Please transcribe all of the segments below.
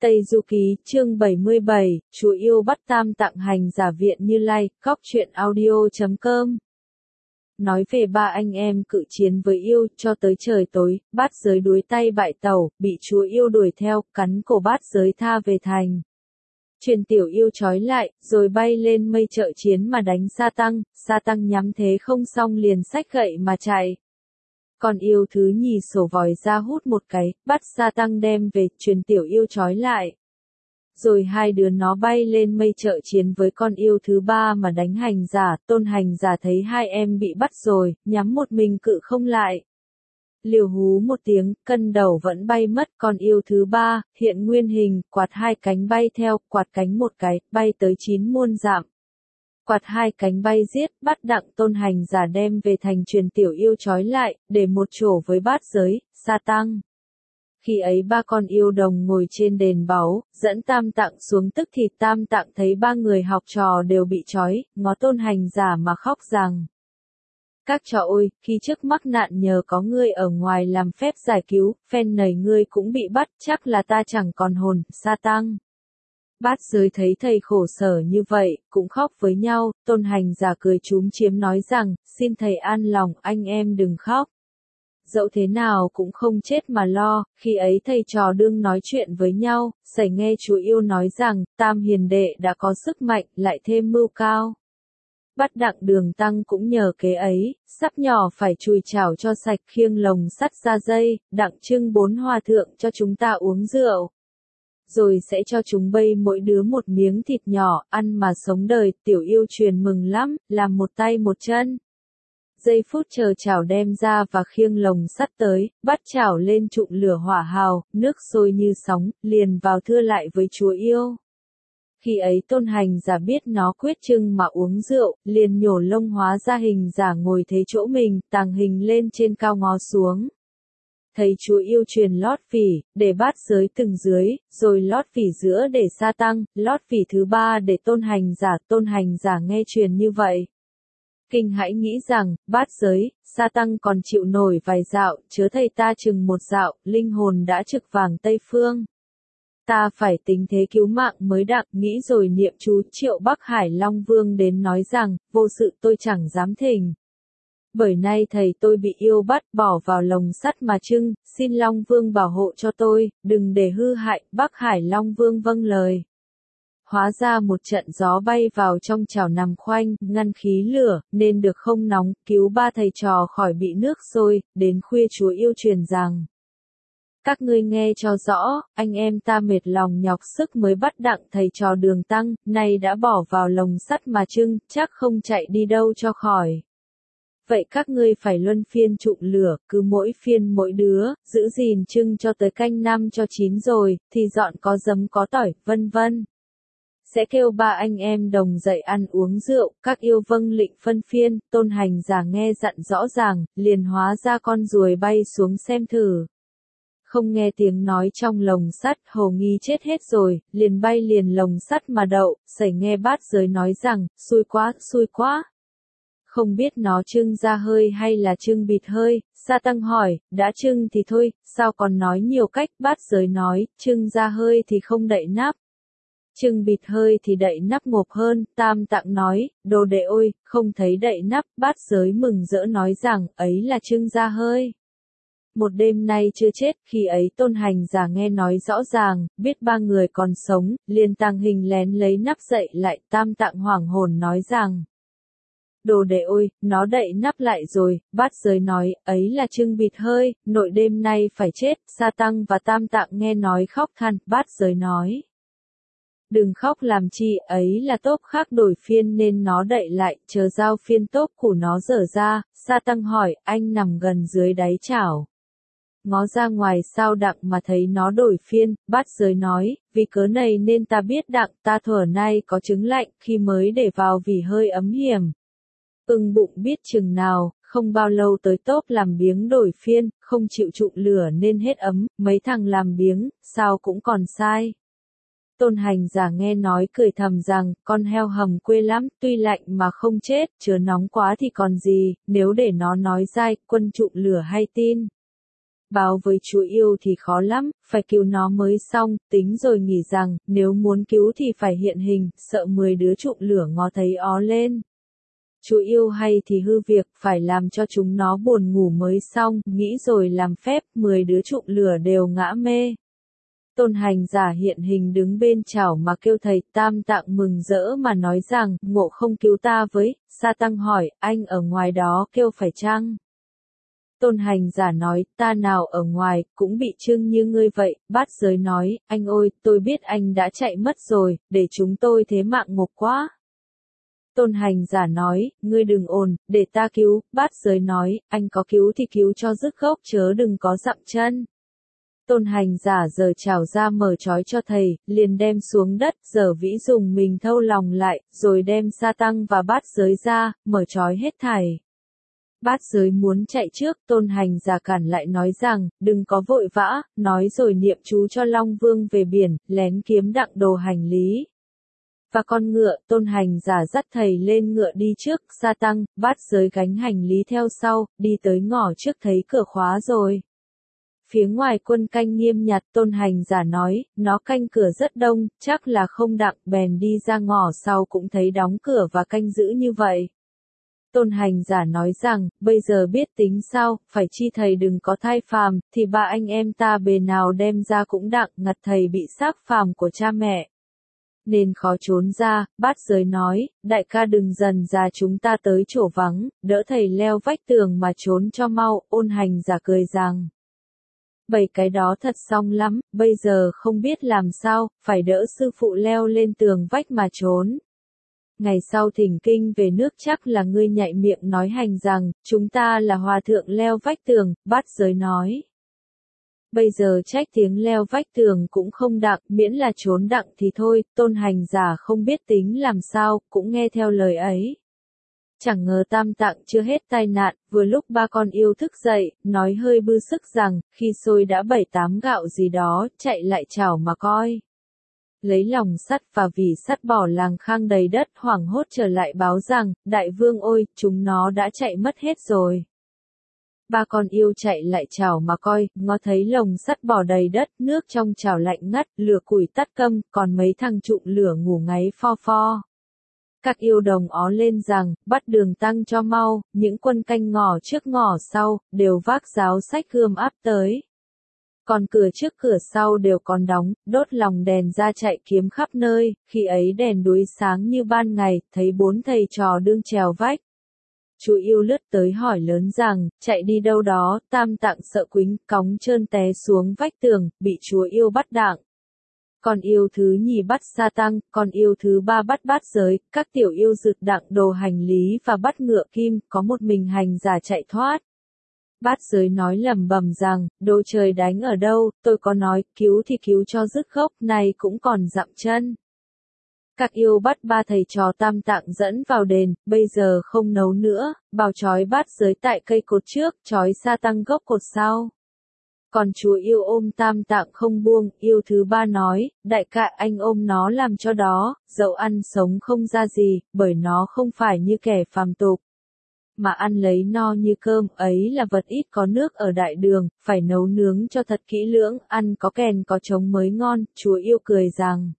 Tây Du Ký, chương 77, Chúa yêu bắt Tam Tạng hành giả viện Như Lai, Góc truyện audio.com. Nói về ba anh em cự chiến với yêu, cho tới trời tối, Bát Giới đuối tay bại tẩu, bị Chúa yêu đuổi theo, cắn cổ Bát Giới tha về thành. Truyền tiểu yêu trói lại, rồi bay lên mây trợ chiến mà đánh Sa Tăng nhắm thế không xong liền xách gậy mà chạy. Còn yêu thứ nhì sổ vòi ra hút một cái, bắt Sa Tăng đem về, truyền tiểu yêu trói lại. Rồi hai đứa nó bay lên mây trợ chiến với con yêu thứ ba mà đánh hành giả, Tôn hành giả thấy hai em bị bắt rồi, nhắm một mình cự không lại. Liều hú một tiếng, cân đầu vẫn bay mất, con yêu thứ ba, hiện nguyên hình, quạt hai cánh bay theo, quạt cánh một cái, bay tới 9 muôn dặm. Quạt hai cánh bay giết, bắt Đặng Tôn hành giả đem về thành, truyền tiểu yêu trói lại, để một chỗ với Bát Giới, Sa Tăng. Khi ấy ba con yêu đồng ngồi trên đền báu, dẫn Tam Tạng xuống, tức thì Tam Tạng thấy ba người học trò đều bị trói, ngó Tôn hành giả mà khóc rằng: Các trò ôi, khi trước mắc nạn nhờ có ngươi ở ngoài làm phép giải cứu, phen này ngươi cũng bị bắt, chắc là ta chẳng còn hồn. Sa Tăng. Bát Giới thấy thầy khổ sở như vậy, cũng khóc với nhau. Tôn hành giả cười chúm chiếm nói rằng: Xin thầy an lòng, anh em đừng khóc. Dẫu thế nào cũng không chết mà lo. Khi ấy thầy trò đương nói chuyện với nhau, sẩy nghe Chúa yêu nói rằng: Tam hiền đệ đã có sức mạnh, lại thêm mưu cao. Bắt Đặng Đường Tăng cũng nhờ kế ấy, sắp nhỏ phải chùi chảo cho sạch, khiêng lồng sắt ra dây, Đặng trưng 4 hòa thượng cho chúng ta uống rượu. Rồi sẽ cho chúng bây mỗi đứa một miếng thịt nhỏ, ăn mà sống đời. Tiểu yêu truyền mừng lắm, làm một tay một chân. Giây phút chờ chảo đem ra và khiêng lồng sắt tới, bắt chảo lên trụng lửa hỏa hào, nước sôi như sóng, liền vào thưa lại với Chúa yêu. Khi ấy Tôn hành giả biết nó quyết trưng mà uống rượu, liền nhổ lông hóa ra hình giả ngồi thế chỗ mình, tàng hình lên trên cao ngó xuống. Thấy Chúa yêu truyền lót phỉ, để Bát Giới từng dưới, rồi lót phỉ giữa để Sa Tăng, lót phỉ thứ ba để Tôn hành giả nghe truyền như vậy. Kinh hãi nghĩ rằng, Bát Giới, Sa Tăng còn chịu nổi vài dạo, chớ thầy ta chừng một dạo, linh hồn đã trực vàng Tây Phương. Ta phải tính thế cứu mạng mới đặng, nghĩ rồi niệm chú triệu Bắc Hải Long Vương đến nói rằng: Vô sự tôi chẳng dám thỉnh. Bởi nay thầy tôi bị yêu bắt, bỏ vào lồng sắt mà trưng, xin Long Vương bảo hộ cho tôi, đừng để hư hại. Bắc Hải Long Vương vâng lời. Hóa ra một trận gió bay vào trong chảo nằm khoanh, ngăn khí lửa, nên được không nóng, cứu ba thầy trò khỏi bị nước sôi. Đến khuya Chúa yêu truyền rằng: Các ngươi nghe cho rõ, anh em ta mệt lòng nhọc sức mới bắt Đặng thầy trò Đường Tăng, nay đã bỏ vào lồng sắt mà trưng, chắc không chạy đi đâu cho khỏi. Vậy các ngươi phải luân phiên trụng lửa, cứ mỗi phiên mỗi đứa, giữ gìn trưng cho tới canh năm cho chín rồi, thì dọn có giấm có tỏi, vân vân. Sẽ kêu ba anh em đồng dậy ăn uống rượu, các yêu vâng lệnh phân phiên. Tôn hành giả nghe dặn rõ ràng, liền hóa ra con ruồi bay xuống xem thử. Không nghe tiếng nói trong lồng sắt, hồ nghi chết hết rồi, liền bay liền lồng sắt mà đậu, sẩy nghe Bát Giới nói rằng: Xui quá. Không biết nó trưng ra hơi hay là trưng bịt hơi. Sa Tăng hỏi: Đã trưng thì thôi, sao còn nói nhiều cách? Bát Giới nói: Trưng ra hơi thì không đậy nắp, trưng bịt hơi thì đậy nắp ngộp hơn. Tam Tạng nói: Đồ đệ ôi, không thấy đậy nắp. Bát Giới mừng rỡ nói rằng: Ấy là trưng ra hơi. Một đêm nay chưa chết. Khi ấy Tôn hành giả nghe nói rõ ràng, biết ba người còn sống, liền tàng hình lén lấy nắp dậy lại. Tam Tạng hoảng hồn nói rằng: Đồ đệ ôi, nó đậy nắp lại rồi. Bát Giới nói: Ấy là trưng bịt hơi, nội đêm nay phải chết. Sa Tăng và Tam Tạng nghe nói khóc than. Bát Giới nói: Đừng khóc làm chi, ấy là tốp khác đổi phiên nên nó đậy lại, chờ giao phiên tốp của nó dở ra. Sa Tăng hỏi: Anh nằm gần dưới đáy chảo, ngó ra ngoài sao Đặng mà thấy nó đổi phiên? Bát Giới nói: Vì cớ này nên ta biết Đặng ta thuở nay có chứng lạnh, khi mới để vào vì hơi ấm hiểm. Ưng bụng biết chừng nào, không bao lâu tới tốp làm biếng đổi phiên, không chịu trụng lửa nên hết ấm. Mấy thằng làm biếng, sao cũng còn sai. Tôn hành giả nghe nói cười thầm rằng: Con heo hầm quê lắm, tuy lạnh mà không chết, chớ nóng quá thì còn gì, nếu để nó nói dai, quân trụng lửa hay tin. báo với chú yêu thì khó lắm, phải cứu nó mới xong, tính rồi nghĩ rằng, nếu muốn cứu thì phải hiện hình, sợ 10 đứa trụng lửa ngó thấy ó lên. Chú yêu hay thì hư việc, phải làm cho chúng nó buồn ngủ mới xong, nghĩ rồi làm phép, 10 đứa trụng lửa đều ngã mê. Tôn hành giả hiện hình đứng bên chảo mà kêu thầy Tam Tạng mừng rỡ mà nói rằng, ngộ không cứu ta với, Sa Tăng hỏi, anh ở ngoài đó kêu phải chăng? Tôn hành giả nói, ta nào ở ngoài, cũng bị chưng như ngươi vậy, Bát Giới nói, anh ơi, tôi biết anh đã chạy mất rồi, để chúng tôi thế mạng ngục quá. Tôn hành giả nói, ngươi đừng ồn, để ta cứu, Bát Giới nói, anh có cứu thì cứu cho dứt gốc chớ đừng có dặm chân. Tôn hành giả giờ chảo ra mở trói cho thầy, liền đem xuống đất, giờ vĩ dùng mình thâu lòng lại, rồi đem Sa Tăng và Bát Giới ra, mở trói hết thảy. Bát Giới muốn chạy trước, Tôn hành giả cản lại nói rằng, đừng có vội vã, nói rồi niệm chú cho Long Vương về biển, lén kiếm đặng đồ hành lý. Và con ngựa, Tôn hành giả dắt thầy lên ngựa đi trước, Sa Tăng, Bát Giới gánh hành lý theo sau, đi tới ngõ trước thấy cửa khóa rồi. Phía ngoài quân canh nghiêm nhặt, Tôn hành giả nói, nó canh cửa rất đông, chắc là không đặng, bèn đi ra ngõ sau cũng thấy đóng cửa và canh giữ như vậy. Tôn hành giả nói rằng, bây giờ biết tính sao, phải chi thầy đừng có thai phàm, thì ba anh em ta bề nào đem ra cũng đặng, ngặt thầy bị xác phàm của cha mẹ. Nên khó trốn ra, Bát Giới nói, đại ca đừng dần ra chúng ta tới chỗ vắng, đỡ thầy leo vách tường mà trốn cho mau, Ôn hành giả cười rằng. Vậy cái đó thật xong lắm, bây giờ không biết làm sao, phải đỡ sư phụ leo lên tường vách mà trốn. Ngày sau thỉnh kinh về nước chắc là ngươi nhạy miệng nói hành rằng, chúng ta là hòa thượng leo vách tường, Bát Giới nói. Bây giờ trách tiếng leo vách tường cũng không đặng, miễn là trốn đặng thì thôi, Tôn hành giả không biết tính làm sao, cũng nghe theo lời ấy. Chẳng ngờ Tam Tạng chưa hết tai nạn, vừa lúc ba con yêu thức dậy, nói hơi bư sức rằng, khi xôi đã 7-8 gạo gì đó, chạy lại chảo mà coi. Lấy lòng sắt và vì sắt bỏ làng khang đầy đất, hoảng hốt trở lại báo rằng, đại vương ôi, chúng nó đã chạy mất hết rồi. Ba con yêu chạy lại chảo mà coi, ngó thấy lồng sắt bỏ đầy đất, nước trong chảo lạnh ngắt, lửa củi tắt câm, còn mấy thằng trụng lửa ngủ ngáy pho pho. Các yêu đồng ó lên rằng, bắt Đường Tăng cho mau, những quân canh ngõ trước ngõ sau, đều vác giáo sách gươm áp tới. Còn cửa trước cửa sau đều còn đóng, đốt lòng đèn ra chạy kiếm khắp nơi, khi ấy đèn đuối sáng như ban ngày, thấy 4 thầy trò đương trèo vách. Chú yêu lướt tới hỏi lớn rằng, chạy đi đâu đó, Tam Tạng sợ quính, cóng trơn té xuống vách tường, bị chúa yêu bắt đặng. Còn yêu thứ nhì bắt Sa Tăng, còn yêu thứ ba bắt Bát Giới, các tiểu yêu rực đặng đồ hành lý và bắt ngựa kim, có một mình hành giả chạy thoát. Bát Giới nói lẩm bẩm rằng, đồ trời đánh ở đâu, tôi có nói, cứu thì cứu cho dứt gốc, này cũng còn dặm chân. Các yêu bắt ba thầy trò Tam Tạng dẫn vào đền, bây giờ không nấu nữa, bảo trói Bát Giới tại cây cột trước, trói Sa Tăng gốc cột sau. Còn chúa yêu ôm Tam Tạng không buông, yêu thứ ba nói, đại ca anh ôm nó làm cho đó, dẫu ăn sống không ra gì, bởi nó không phải như kẻ phàm tục. Mà ăn lấy no như cơm, ấy là vật ít có nước ở đại đường, phải nấu nướng cho thật kỹ lưỡng, ăn có kèn có trống mới ngon, chúa yêu cười rằng.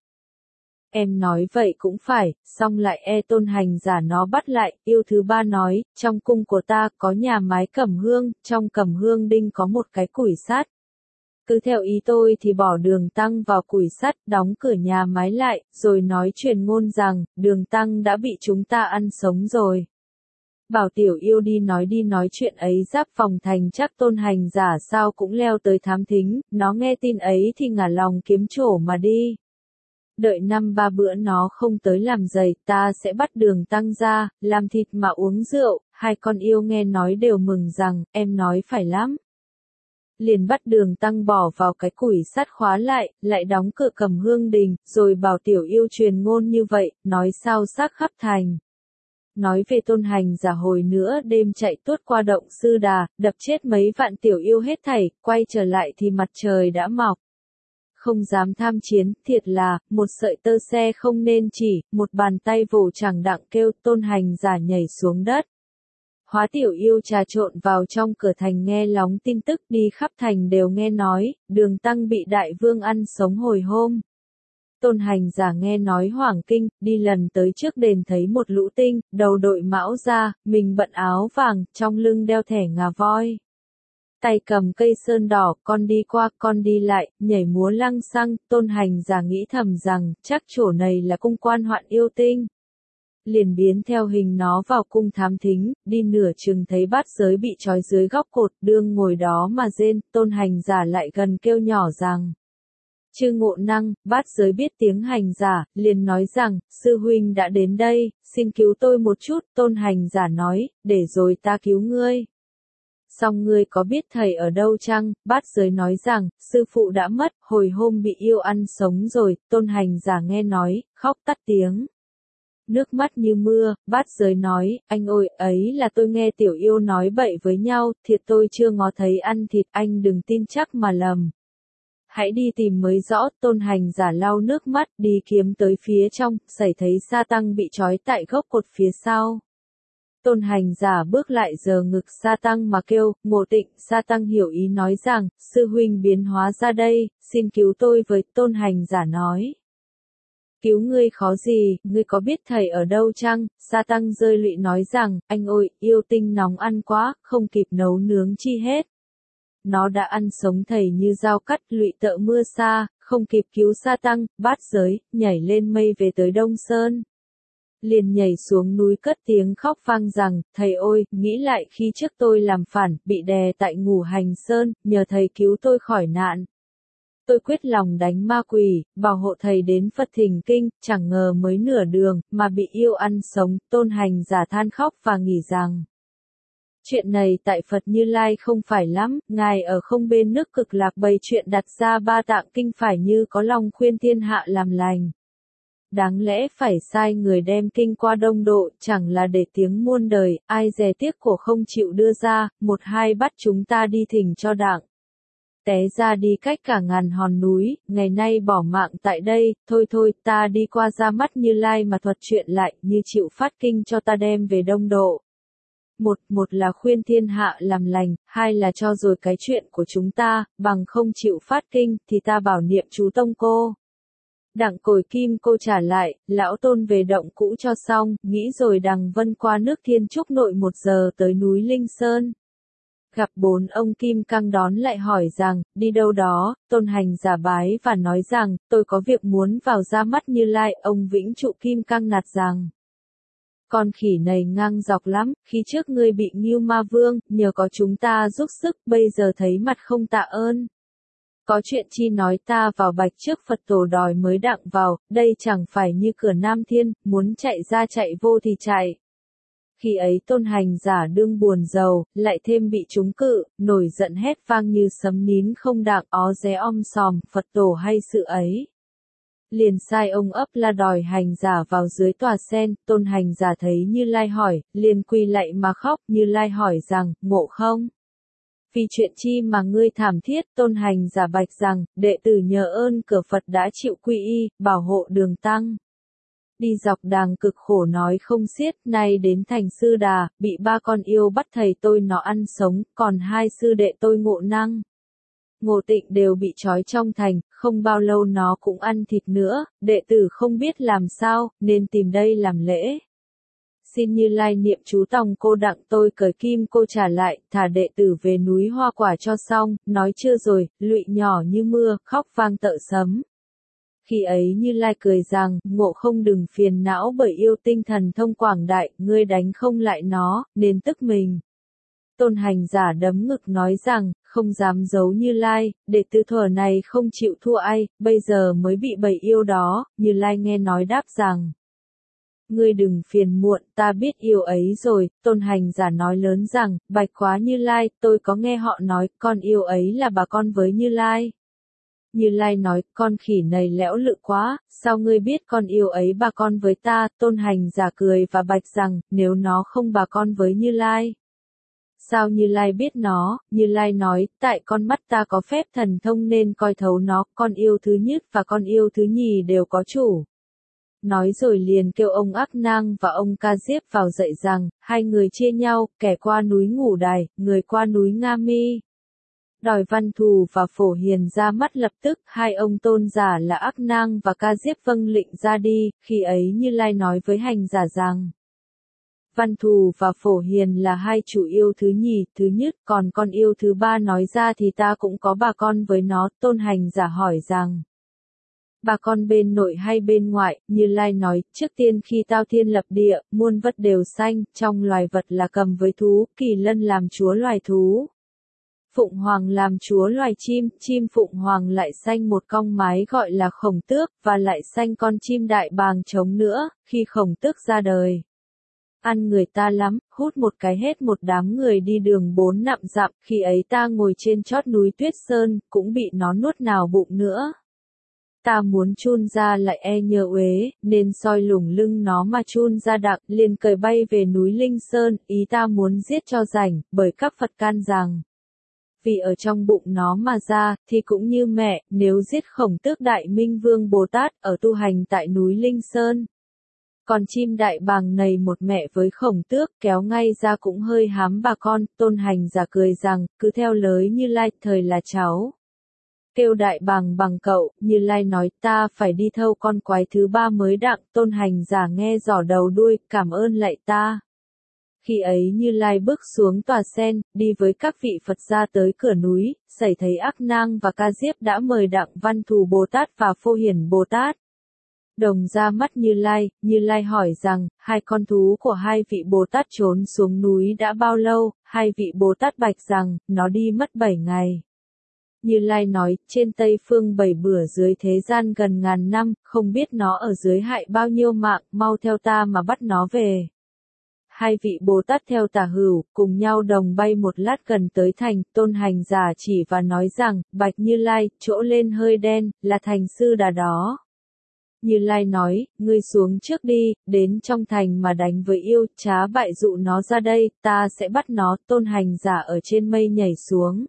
Em nói vậy cũng phải, xong lại Tôn hành giả nó bắt lại, yêu thứ ba nói, trong cung của ta có nhà mái cẩm hương, trong cẩm hương đinh có một cái củi sắt. Cứ theo ý tôi thì bỏ Đường Tăng vào củi sắt, đóng cửa nhà mái lại, rồi nói truyền ngôn rằng, Đường Tăng đã bị chúng ta ăn sống rồi. Bảo tiểu yêu đi nói chuyện ấy giáp phòng thành chắc Tôn hành giả sao cũng leo tới thám thính, nó nghe tin ấy thì ngả lòng kiếm chỗ mà đi. Đợi 5-3 bữa nó không tới làm dày, ta sẽ bắt Đường Tăng ra, làm thịt mà uống rượu, hai con yêu nghe nói đều mừng rằng, em nói phải lắm. Liền bắt Đường Tăng bỏ vào cái củi sắt khóa lại đóng cửa Cẩm Hương đình, rồi bảo tiểu yêu truyền ngôn như vậy, nói sao xác khắp thành. Nói về Tôn hành giả hồi nữa đêm chạy tuốt qua động Sư Đà, đập chết mấy vạn tiểu yêu hết thảy, quay trở lại thì mặt trời đã mọc. Không dám tham chiến, thiệt là, một sợi tơ xe không nên chỉ, một bàn tay vồ chẳng đặng kêu, Tôn hành giả nhảy xuống đất. hóa tiểu yêu trà trộn vào trong cửa thành nghe lóng tin tức đi khắp thành đều nghe nói, Đường Tăng bị đại vương ăn sống hồi hôm. Tôn hành giả nghe nói hoảng kinh, đi lần tới trước đền thấy một lũ tinh, đầu đội mão ra, mình bận áo vàng, trong lưng đeo thẻ ngà voi. Tay cầm cây sơn đỏ, con đi qua, con đi lại, nhảy múa lăng xăng, tôn hành giả nghĩ thầm rằng, chắc chỗ này là cung quan hoạn yêu tinh. Liền biến theo hình nó vào cung thám thính, đi nửa chừng thấy bát giới bị trói dưới góc cột, đương ngồi đó mà rên, tôn hành giả lại gần kêu nhỏ rằng. Chư Ngộ Năng, bát giới biết tiếng hành giả, liền nói rằng, sư huynh đã đến đây, xin cứu tôi một chút, tôn hành giả nói, để rồi ta cứu ngươi. Song ngươi có biết thầy ở đâu chăng? Bát giới nói rằng, sư phụ đã mất, hồi hôm bị yêu ăn sống rồi, tôn hành giả nghe nói, khóc tắt tiếng. Nước mắt như mưa, bát giới nói, anh ơi, ấy là tôi nghe tiểu yêu nói bậy với nhau, thiệt tôi chưa ngó thấy ăn thịt, anh đừng tin chắc mà lầm. Hãy đi tìm mới rõ, tôn hành giả lau nước mắt, đi kiếm tới phía trong, xảy thấy sa tăng bị trói tại gốc cột phía sau. Tôn hành giả bước lại giờ ngực sa tăng mà kêu, Ngộ Tịnh, sa tăng hiểu ý nói rằng, sư huynh biến hóa ra đây, xin cứu tôi với, tôn hành giả nói. Cứu ngươi khó gì, ngươi có biết thầy ở đâu chăng? Sa tăng rơi lụy nói rằng, anh ơi, yêu tinh nóng ăn quá, không kịp nấu nướng chi hết. Nó đã ăn sống thầy như dao cắt, lụy tợ mưa xa, không kịp cứu sa tăng, bát giới, nhảy lên mây về tới Đông Sơn. Liền nhảy xuống núi cất tiếng khóc vang rằng, thầy ơi, nghĩ lại khi trước tôi làm phản, bị đè tại Ngũ Hành Sơn, nhờ thầy cứu tôi khỏi nạn. Tôi quyết lòng đánh ma quỷ, bảo hộ thầy đến Phật thỉnh kinh, chẳng ngờ mới nửa đường, mà bị yêu ăn sống, tôn hành giả than khóc và nghĩ rằng. Chuyện này tại Phật Như Lai không phải lắm, Ngài ở không bên nước cực lạc bày chuyện đặt ra ba tạng kinh phải như có lòng khuyên thiên hạ làm lành. Đáng lẽ phải sai người đem kinh qua đông độ, chẳng là để tiếng muôn đời, ai dè tiếc cổ không chịu đưa ra, một hai bắt chúng ta đi thỉnh cho đặng. Té ra đi cách cả ngàn hòn núi, ngày nay bỏ mạng tại đây, thôi thôi, ta đi qua ra mắt Như Lai mà thuật chuyện lại, như chịu phát kinh cho ta đem về đông độ. Một là khuyên thiên hạ làm lành, hai là cho rồi cái chuyện của chúng ta, bằng không chịu phát kinh, thì ta bảo niệm chú tông cô. Đặng Cồi Kim cô trả lại, lão tôn về động cũ cho xong, nghĩ rồi đằng vân qua nước Thiên Trúc nội 1 giờ tới núi Linh Sơn. Gặp 4 ông Kim Cang đón lại hỏi rằng, đi đâu đó, tôn hành giả bái và nói rằng, tôi có việc muốn vào ra mắt Như Lai, ông Vĩnh Trụ Kim Cang nạt rằng. Con khỉ này ngang dọc lắm, khi trước ngươi bị Ngưu Ma Vương, nhờ có chúng ta giúp sức, bây giờ thấy mặt không tạ ơn. Có chuyện chi nói ta vào bạch trước Phật tổ đòi mới đặng vào, đây chẳng phải như cửa Nam Thiên, muốn chạy ra chạy vô thì chạy. Khi ấy tôn hành giả đương buồn giàu, lại thêm bị trúng cự, nổi giận hét vang như sấm nín không đặng ó ré sòm, Phật tổ hay sự ấy. Liền sai ông ấp la đòi hành giả vào dưới tòa sen, tôn hành giả thấy Như Lai hỏi, liền quỳ lạy mà khóc, Như Lai hỏi rằng, ngộ không? Vì chuyện chi mà ngươi thảm thiết, tôn hành giả bạch rằng, đệ tử nhờ ơn cửa Phật đã chịu quy y, bảo hộ đường tăng. Đi dọc đàng cực khổ nói không xiết, nay đến thành Sư Đà, bị 3 con yêu bắt thầy tôi nó ăn sống, còn 2 sư đệ tôi Ngộ Năng, Ngộ Tịnh đều bị trói trong thành, không bao lâu nó cũng ăn thịt nữa, đệ tử không biết làm sao, nên tìm đây làm lễ. Xin Như Lai niệm chú tòng cô đặng tôi cởi kim cô trả lại, thả đệ tử về núi Hoa Quả cho xong, nói chưa rồi, lụy nhỏ như mưa, khóc vang tợ sấm. Khi ấy Như Lai cười rằng, Ngộ không đừng phiền não bởi yêu tinh thần thông quảng đại, ngươi đánh không lại nó, nên tức mình. Tôn hành giả đấm ngực nói rằng, không dám giấu Như Lai, đệ tử thuở này không chịu thua ai, bây giờ mới bị bầy yêu đó, Như Lai nghe nói đáp rằng. Ngươi đừng phiền muộn, ta biết yêu ấy rồi, tôn hành giả nói lớn rằng, bạch quá Như Lai, tôi có nghe họ nói, con yêu ấy là bà con với Như Lai. Như Lai nói, con khỉ này lẽo lự quá, sao ngươi biết con yêu ấy bà con với ta, tôn hành giả cười và bạch rằng, nếu nó không bà con với Như Lai. Sao Như Lai biết nó? Như Lai nói, tại con mắt ta có phép thần thông nên coi thấu nó, con yêu thứ nhất và con yêu thứ nhì đều có chủ. Nói rồi liền kêu ông Ác Nang và ông Ca Diếp vào dạy rằng, hai người chia nhau, kẻ qua núi Ngũ Đài, người qua núi Nga Mi. Đòi Văn Thù và Phổ Hiền ra mắt lập tức, hai ông tôn giả là Ác Nang và Ca Diếp vâng lệnh ra đi, khi ấy Như Lai nói với hành giả rằng, Văn Thù và Phổ Hiền là hai chủ yêu thứ nhì, thứ nhất, còn con yêu thứ ba nói ra thì ta cũng có bà con với nó. Tôn hành giả hỏi rằng, bà con bên nội hay bên ngoại? Như Lai nói, trước tiên khi tao thiên lập địa, muôn vật đều sanh, trong loài vật là cầm với thú, kỳ lân làm chúa loài thú. Phụng hoàng làm chúa loài chim, chim phụng hoàng lại sanh một con mái gọi là Khổng Tước, và lại sanh con chim đại bàng trống nữa, khi Khổng Tước ra đời. Ăn người ta lắm, hút một cái hết một đám người đi đường 4 dặm, khi ấy ta ngồi trên chót núi Tuyết Sơn, cũng bị nó nuốt nào bụng nữa. Ta muốn chun ra lại nhờ uế, nên soi lủng lưng nó mà chun ra đặng, liền cởi bay về núi Linh Sơn, ý ta muốn giết cho rảnh, bởi các Phật can rằng, vì ở trong bụng nó mà ra, thì cũng như mẹ, nếu giết Khổng Tước Đại Minh Vương Bồ Tát, ở tu hành tại núi Linh Sơn. Còn chim đại bàng này một mẹ với Khổng Tước, kéo ngay ra cũng hơi hám bà con. Tôn hành giả cười rằng, cứ theo lời Như Lai, thời là cháu kêu đại bàng bằng cậu. Như Lai nói, ta phải đi thâu con quái thứ ba mới đặng. Tôn hành giả nghe giỏ đầu đuôi, cảm ơn lạy ta. Khi ấy Như Lai bước xuống tòa sen, đi với các vị Phật ra tới cửa núi, xảy thấy Ác Nang và Ca Diếp đã mời đặng Văn Thù Bồ Tát và Phổ Hiền Bồ Tát. Đồng ra mắt Như Lai hỏi rằng, hai con thú của hai vị Bồ Tát trốn xuống núi đã bao lâu? Hai vị Bồ Tát bạch rằng, nó đi mất 7 ngày. Như Lai nói, trên Tây Phương 7 bữa dưới thế gian gần ngàn năm, không biết nó ở dưới hại bao nhiêu mạng, mau theo ta mà bắt nó về. Hai vị Bồ Tát theo tả hữu, cùng nhau đồng bay một lát gần tới thành. Tôn hành giả chỉ và nói rằng, bạch Như Lai, chỗ lên hơi đen, là thành Sư Đà đó. Như Lai nói, ngươi xuống trước đi, đến trong thành mà đánh với yêu, trá bại dụ nó ra đây, ta sẽ bắt nó. Tôn hành giả ở trên mây nhảy xuống,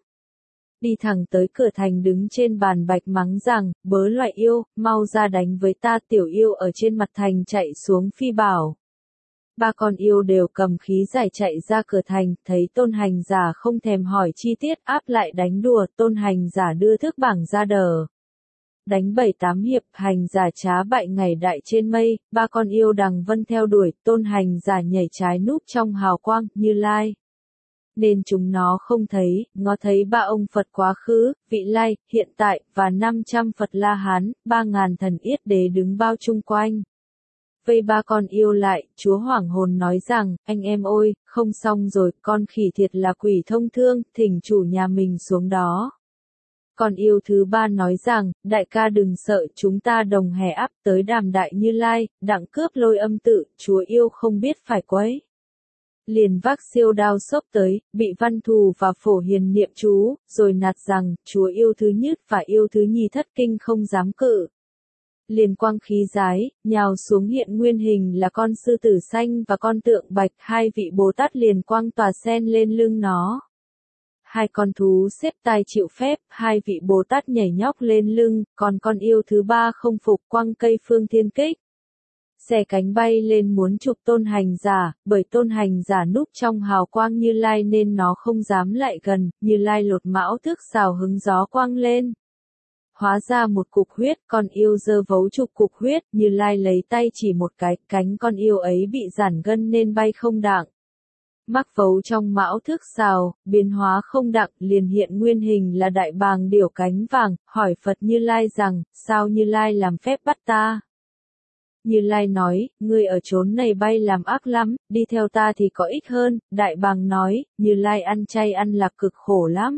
đi thẳng tới cửa thành đứng trên bàn bạch mắng rằng, bớ loại yêu, mau ra đánh với ta. Tiểu yêu ở trên mặt thành chạy xuống phi bảo. Ba con yêu đều cầm khí giải chạy ra cửa thành, thấy tôn hành giả không thèm hỏi chi tiết, áp lại đánh đùa. Tôn hành giả đưa thước bảng ra đờ. Đánh 7-8 hiệp, hành giả trá bại ngày đại trên mây, ba con yêu đằng vân theo đuổi. Tôn hành giả nhảy trái núp trong hào quang, Như Lai. Nên chúng nó không thấy, ngó thấy ba ông Phật quá khứ, vị lai, hiện tại, và 500 Phật La Hán, 3.000 thần yết đế đứng bao chung quanh. Vây ba con yêu lại, chúa hoảng hồn nói rằng, anh em ôi, không xong rồi, con khỉ thiệt là quỷ thông thương, thỉnh chủ nhà mình xuống đó. Con yêu thứ ba nói rằng, đại ca đừng sợ, chúng ta đồng hè áp tới đàm đại Như Lai, đặng cướp Lôi Âm tự. Chúa yêu không biết phải quấy, liền vác siêu đao xốc tới, bị Văn Thù và Phổ Hiền niệm chú, rồi nạt rằng, chúa yêu thứ nhất và yêu thứ nhì thất kinh không dám cự. Liền quang khí giái, nhào xuống hiện nguyên hình là con sư tử xanh và con tượng bạch. Hai vị Bồ Tát liền quang tòa sen lên lưng nó. Hai con thú xếp tai chịu phép, hai vị Bồ Tát nhảy nhóc lên lưng, còn con yêu thứ ba không phục quăng cây phương thiên kích. Xẻ cánh bay lên muốn chụp tôn hành giả, bởi tôn hành giả núp trong hào quang Như Lai nên nó không dám lại gần. Như Lai lột mão thước xào hứng gió quăng lên. Hóa ra một cục huyết, con yêu giơ vấu chụp cục huyết, Như Lai lấy tay chỉ một cái, cánh con yêu ấy bị giản gân nên bay không đặng. Mắc vấu trong mão thước xào, biến hóa không đặng, liền hiện nguyên hình là đại bàng điểu cánh vàng, hỏi Phật Như Lai rằng, sao Như Lai làm phép bắt ta? Như Lai nói, ngươi ở chốn này bay làm ác lắm, đi theo ta thì có ích hơn. Đại bàng nói, Như Lai ăn chay ăn lạc cực khổ lắm.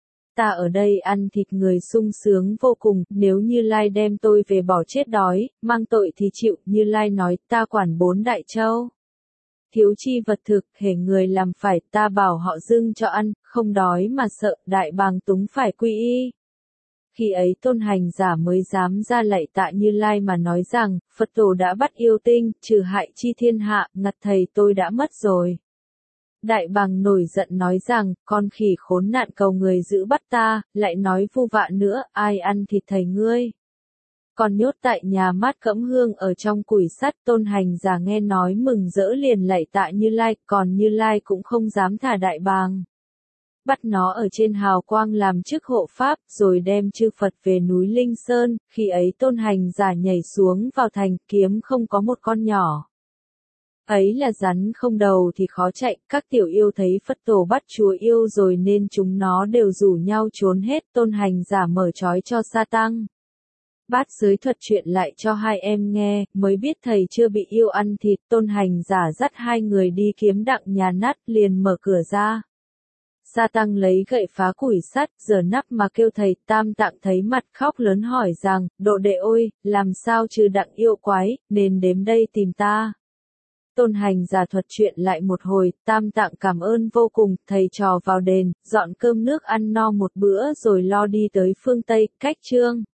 Ta ở đây ăn thịt người sung sướng vô cùng, nếu Như Lai đem tôi về bỏ chết đói, mang tội thì chịu. Như Lai nói, ta quản 4 đại châu. Thiếu chi vật thực, hễ người làm phải, ta bảo họ dưng cho ăn, không đói mà sợ. Đại bàng túng phải quy y. Khi ấy tôn hành giả mới dám ra lạy tạ Như Lai mà nói rằng, Phật tổ đã bắt yêu tinh, trừ hại chi thiên hạ, ngặt thầy tôi đã mất rồi. Đại bàng nổi giận nói rằng, con khỉ khốn nạn cầu người giữ bắt ta, lại nói vu vạ nữa, ai ăn thịt thầy ngươi. Còn nhốt tại nhà mát Cẫm Hương ở trong củi sắt. Tôn Hành Giả nghe nói mừng rỡ liền lạy tạ Như Lai, còn Như Lai cũng không dám thả Đại Bàng. Bắt nó ở trên hào quang làm chức hộ pháp, rồi đem chư Phật về núi Linh Sơn. Khi ấy Tôn Hành Giả nhảy xuống vào thành, kiếm không có một con nhỏ. Ấy là rắn không đầu thì khó chạy, các tiểu yêu thấy Phật tổ bắt chúa yêu rồi nên chúng nó đều rủ nhau trốn hết. Tôn Hành Giả mở trói cho Sa Tăng. Bát Giới thuật chuyện lại cho hai em nghe, mới biết thầy chưa bị yêu ăn thịt. Tôn Hành Giả dắt hai người đi kiếm đặng nhà nát, liền mở cửa ra. Sa Tăng lấy gậy phá củi sắt, giở nắp mà kêu thầy. Tam Tạng thấy mặt khóc lớn hỏi rằng, độ đệ ôi, làm sao trừ đặng yêu quái, nên đến đây tìm ta. Tôn Hành Giả thuật chuyện lại một hồi, Tam Tạng cảm ơn vô cùng, thầy trò vào đền, dọn cơm nước ăn no một bữa rồi lo đi tới phương Tây, cách Chương.